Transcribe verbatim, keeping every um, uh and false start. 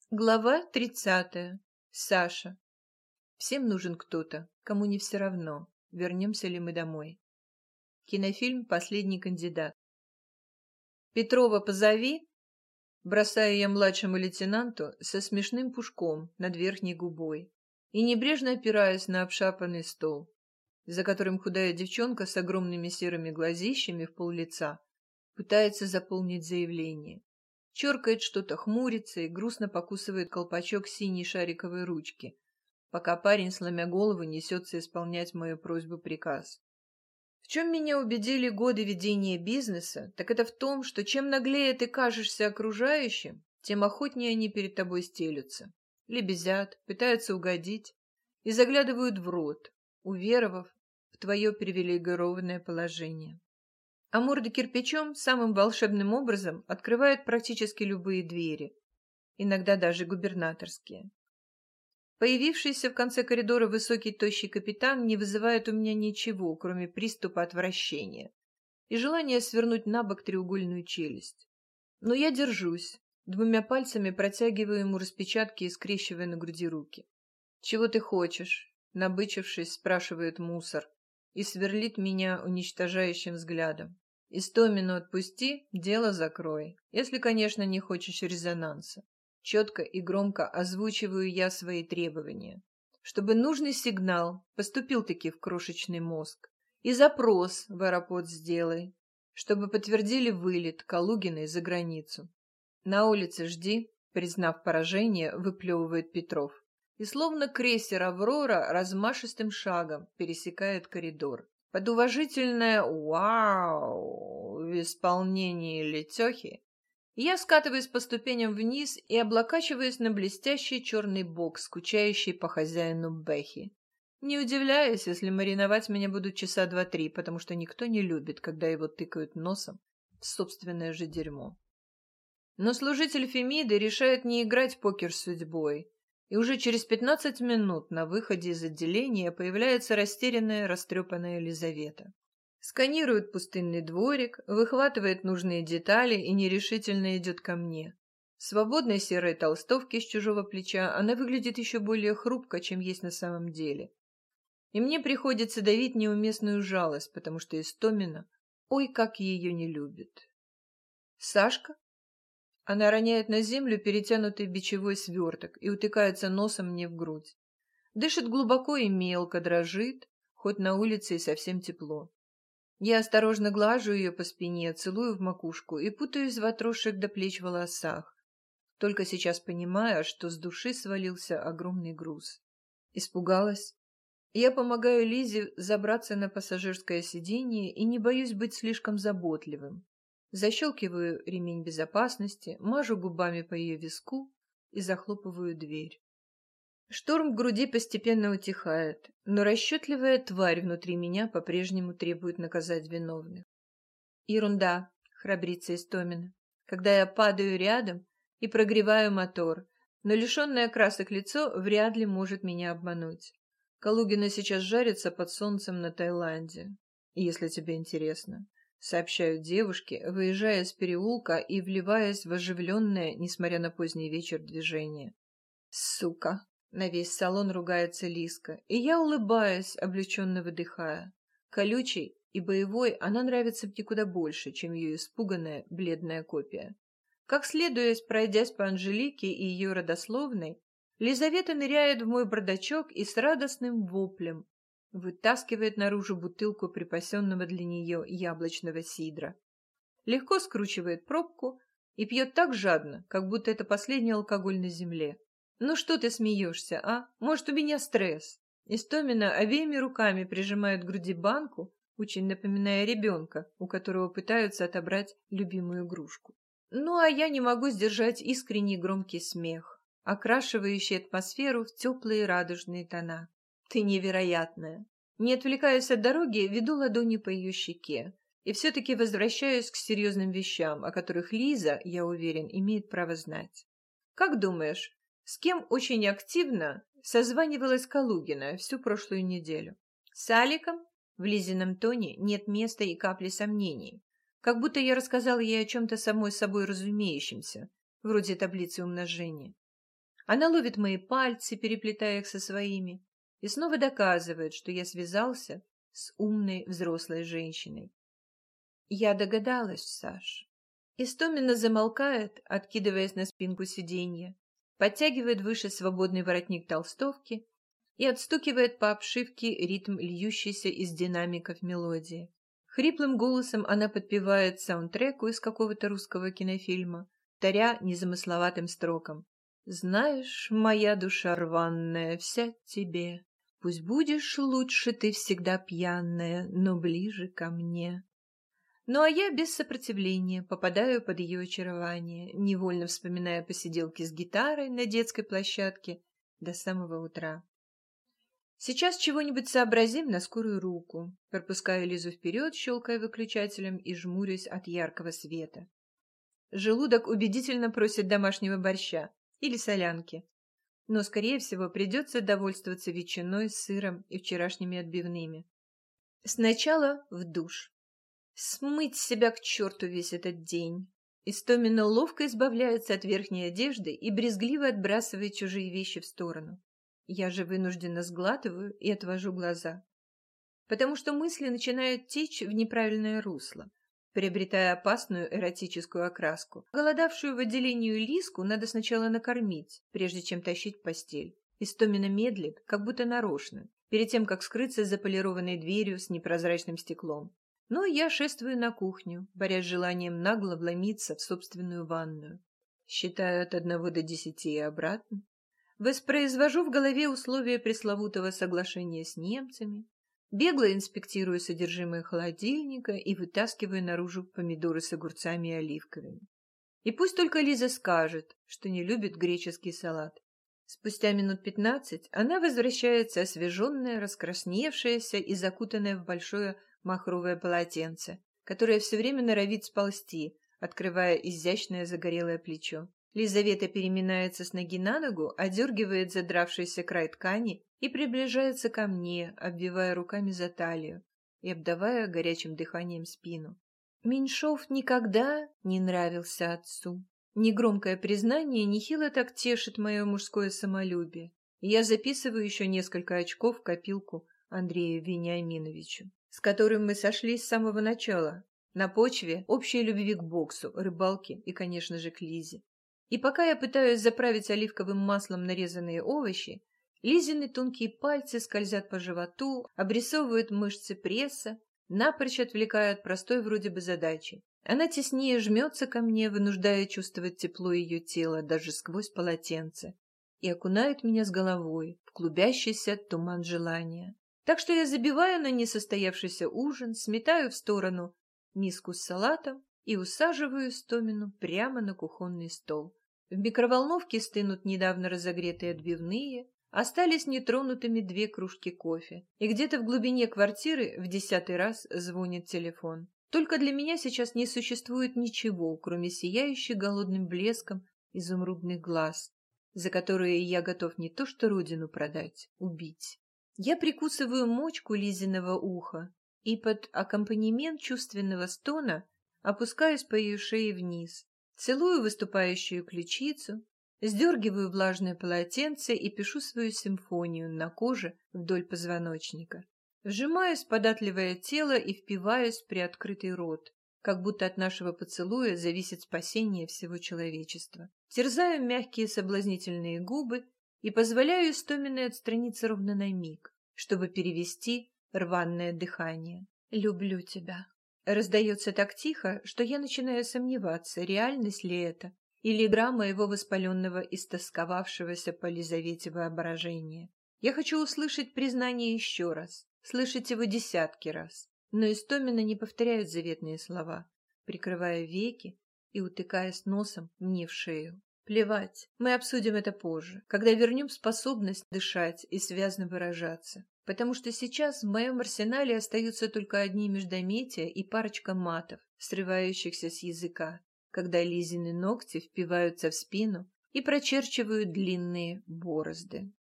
Глава тридцатая. Саша. Всем нужен кто-то, кому не все равно, вернемся ли мы домой. Кинофильм «Последний кандидат». «Петрова позови», бросаю я младшему лейтенанту со смешным пушком над верхней губой и небрежно опираюсь на обшарпанный стол, за которым худая девчонка с огромными серыми глазищами в пол-лица пытается заполнить заявление. Черкает что-то, хмурится и грустно покусывает колпачок синей шариковой ручки, пока парень, сломя голову, несется исполнять мою просьбу-приказ. В чем меня убедили годы ведения бизнеса, так это в том, что чем наглее ты кажешься окружающим, тем охотнее они перед тобой стелются, лебезят, пытаются угодить и заглядывают в рот, уверовав в твое привилегированное положение. А морда кирпичом самым волшебным образом открывает практически любые двери, иногда даже губернаторские. Появившийся в конце коридора высокий тощий капитан не вызывает у меня ничего, кроме приступа отвращения и желания свернуть на бок треугольную челюсть. Но я держусь, двумя пальцами протягиваю ему распечатки и скрещивая на груди руки. «Чего ты хочешь?» — набычившись, спрашивает мусор и сверлит меня уничтожающим взглядом. «Истомину отпусти, дело закрой, если, конечно, не хочешь резонанса». Четко и громко озвучиваю я свои требования, чтобы нужный сигнал поступил-таки в крошечный мозг. И запрос в аэропорт сделай, чтобы подтвердили вылет Калугиной за границу. «На улице жди», признав поражение, выплевывает Петров. И словно крейсер «Аврора» размашистым шагом пересекает коридор. Под уважительное «Вау!» в исполнении Летехи я скатываюсь по ступеням вниз и облокачиваюсь на блестящий черный бок, скучающий по хозяину Бэхи. Не удивляюсь, если мариновать меня будут часа два-три, потому что никто не любит, когда его тыкают носом в собственное же дерьмо. Но служитель Фемиды решает не играть в покер с судьбой, и уже через пятнадцать минут на выходе из отделения появляется растерянная, растрепанная Елизавета. Сканирует пустынный дворик, выхватывает нужные детали и нерешительно идет ко мне. В свободной серой толстовке с чужого плеча она выглядит еще более хрупко, чем есть на самом деле. И мне приходится давить неуместную жалость, потому что Истомина, ой, как ее не любит. «Сашка?» Она роняет на землю перетянутый бичевой сверток и утыкается носом мне в грудь. Дышит глубоко и мелко, дрожит, хоть на улице и совсем тепло. Я осторожно глажу ее по спине, целую в макушку и путаюсь в отросших до плеч волосах, только сейчас понимая, что с души свалился огромный груз. Испугалась. Я помогаю Лизе забраться на пассажирское сиденье и не боюсь быть слишком заботливым. Защелкиваю ремень безопасности, мажу губами по ее виску и захлопываю дверь. Шторм в груди постепенно утихает, но расчетливая тварь внутри меня по-прежнему требует наказать виновных. Ерунда, храбрится Истомина, когда я падаю рядом и прогреваю мотор, но лишенное красок лицо вряд ли может меня обмануть. Калугина сейчас жарится под солнцем на Таиланде, если тебе интересно, сообщают девушки, выезжая с переулка и вливаясь в оживленное, несмотря на поздний вечер, движение. Сука! На весь салон ругается Лиска, и я улыбаюсь, облегченно выдыхая. Колючей и боевой она нравится мне куда больше, чем ее испуганная, бледная копия. Как следует, пройдясь по Анжелике и ее родословной, Лизавета ныряет в мой бардачок и с радостным воплем вытаскивает наружу бутылку припасенного для нее яблочного сидра. Легко скручивает пробку и пьет так жадно, как будто это последний алкоголь на земле. «Ну что ты смеешься, а? Может, у меня стресс?» Истомина обеими руками прижимает к груди банку, очень напоминая ребенка, у которого пытаются отобрать любимую игрушку. Ну, а я не могу сдержать искренний громкий смех, окрашивающий атмосферу в теплые радужные тона. «Ты невероятная!» Не отвлекаясь от дороги, веду ладони по ее щеке и все-таки возвращаюсь к серьезным вещам, о которых Лиза, я уверен, имеет право знать. «Как думаешь, с кем очень активно созванивалась Калугина всю прошлую неделю? С Аликом?» В Лизином тоне нет места и капли сомнений. Как будто я рассказала ей о чем-то самой собой разумеющемся, вроде таблицы умножения. Она ловит мои пальцы, переплетая их со своими, и снова доказывает, что я связался с умной взрослой женщиной. Я догадалась, Саш. Истомина замолкает, откидываясь на спинку сиденья, подтягивает выше свободный воротник толстовки и отстукивает по обшивке ритм льющейся из динамиков мелодии. Хриплым голосом она подпевает саундтреку из какого-то русского кинофильма, таря незамысловатым строком. «Знаешь, моя душа рваная, вся тебе. Пусть будешь лучше ты всегда пьяная, но ближе ко мне». Ну а я без сопротивления попадаю под ее очарование, невольно вспоминая посиделки с гитарой на детской площадке до самого утра. Сейчас чего-нибудь сообразим на скорую руку. Пропускаю Лизу вперед, щелкая выключателем и жмурюсь от яркого света. Желудок убедительно просит домашнего борща или солянки, но, скорее всего, придется довольствоваться ветчиной, сыром и вчерашними отбивными. Сначала в душ. Смыть с себя к черту весь этот день. Истомина ловко избавляется от верхней одежды и брезгливо отбрасывает чужие вещи в сторону. Я же вынужденно сглатываю и отвожу глаза, потому что мысли начинают течь в неправильное русло, приобретая опасную эротическую окраску. Голодавшую в отделении Лиску надо сначала накормить, прежде чем тащить в постель. Истомина медлит, как будто нарочно, перед тем, как скрыться за полированной дверью с непрозрачным стеклом. Но я шествую на кухню, борясь с желанием нагло вломиться в собственную ванную. Считаю от одного до десяти и обратно. Воспроизвожу в голове условия пресловутого соглашения с немцами, бегло инспектирую содержимое холодильника и вытаскиваю наружу помидоры с огурцами и оливковыми. И пусть только Лиза скажет, что не любит греческий салат. Спустя минут пятнадцать она возвращается освеженная, раскрасневшаяся и закутанная в большое махровое полотенце, которое все время норовит сползти, открывая изящное загорелое плечо. Лизавета переминается с ноги на ногу, одергивает задравшийся край ткани и приближается ко мне, обвивая руками за талию и обдавая горячим дыханием спину. Меньшов никогда не нравился отцу. Негромкое признание нехило так тешит мое мужское самолюбие, и я записываю еще несколько очков в копилку Андрею Вениаминовичу, с которым мы сошлись с самого начала, на почве общей любви к боксу, рыбалке и, конечно же, к Лизе. И пока я пытаюсь заправить оливковым маслом нарезанные овощи, Лизины тонкие пальцы скользят по животу, обрисовывают мышцы пресса, напрочь отвлекая от простой вроде бы задачи. Она теснее жмется ко мне, вынуждая чувствовать тепло ее тела даже сквозь полотенце, и окунает меня с головой в клубящийся туман желания. Так что я забиваю на несостоявшийся ужин, сметаю в сторону миску с салатом и усаживаю Истомину прямо на кухонный стол. В микроволновке стынут недавно разогретые отбивные, остались нетронутыми две кружки кофе, и где-то в глубине квартиры в десятый раз звонит телефон. Только для меня сейчас не существует ничего, кроме сияющих голодным блеском изумрудных глаз, за которые я готов не то что родину продать, убить. Я прикусываю мочку Лизиного уха и под аккомпанемент чувственного стона опускаюсь по ее шее вниз, целую выступающую ключицу, сдергиваю влажное полотенце и пишу свою симфонию на коже вдоль позвоночника. Вжимаюсь в податливое тело и впиваюсь в приоткрытый рот, как будто от нашего поцелуя зависит спасение всего человечества. Терзаю мягкие соблазнительные губы и позволяю Истоминой отстраниться ровно на миг, чтобы перевести рваное дыхание. «Люблю тебя». Раздается так тихо, что я начинаю сомневаться, реальность ли это, или игра моего воспаленного, истосковавшегося по Лизавете воображения. Я хочу услышать признание еще раз, слышать его десятки раз, но Истомина не повторяет заветные слова, прикрывая веки и утыкаясь носом мне в шею. Плевать, мы обсудим это позже, когда вернем способность дышать и связно выражаться. Потому что сейчас в моем арсенале остаются только одни междометия и парочка матов, срывающихся с языка, когда Лизины ногти впиваются в спину и прочерчивают длинные борозды.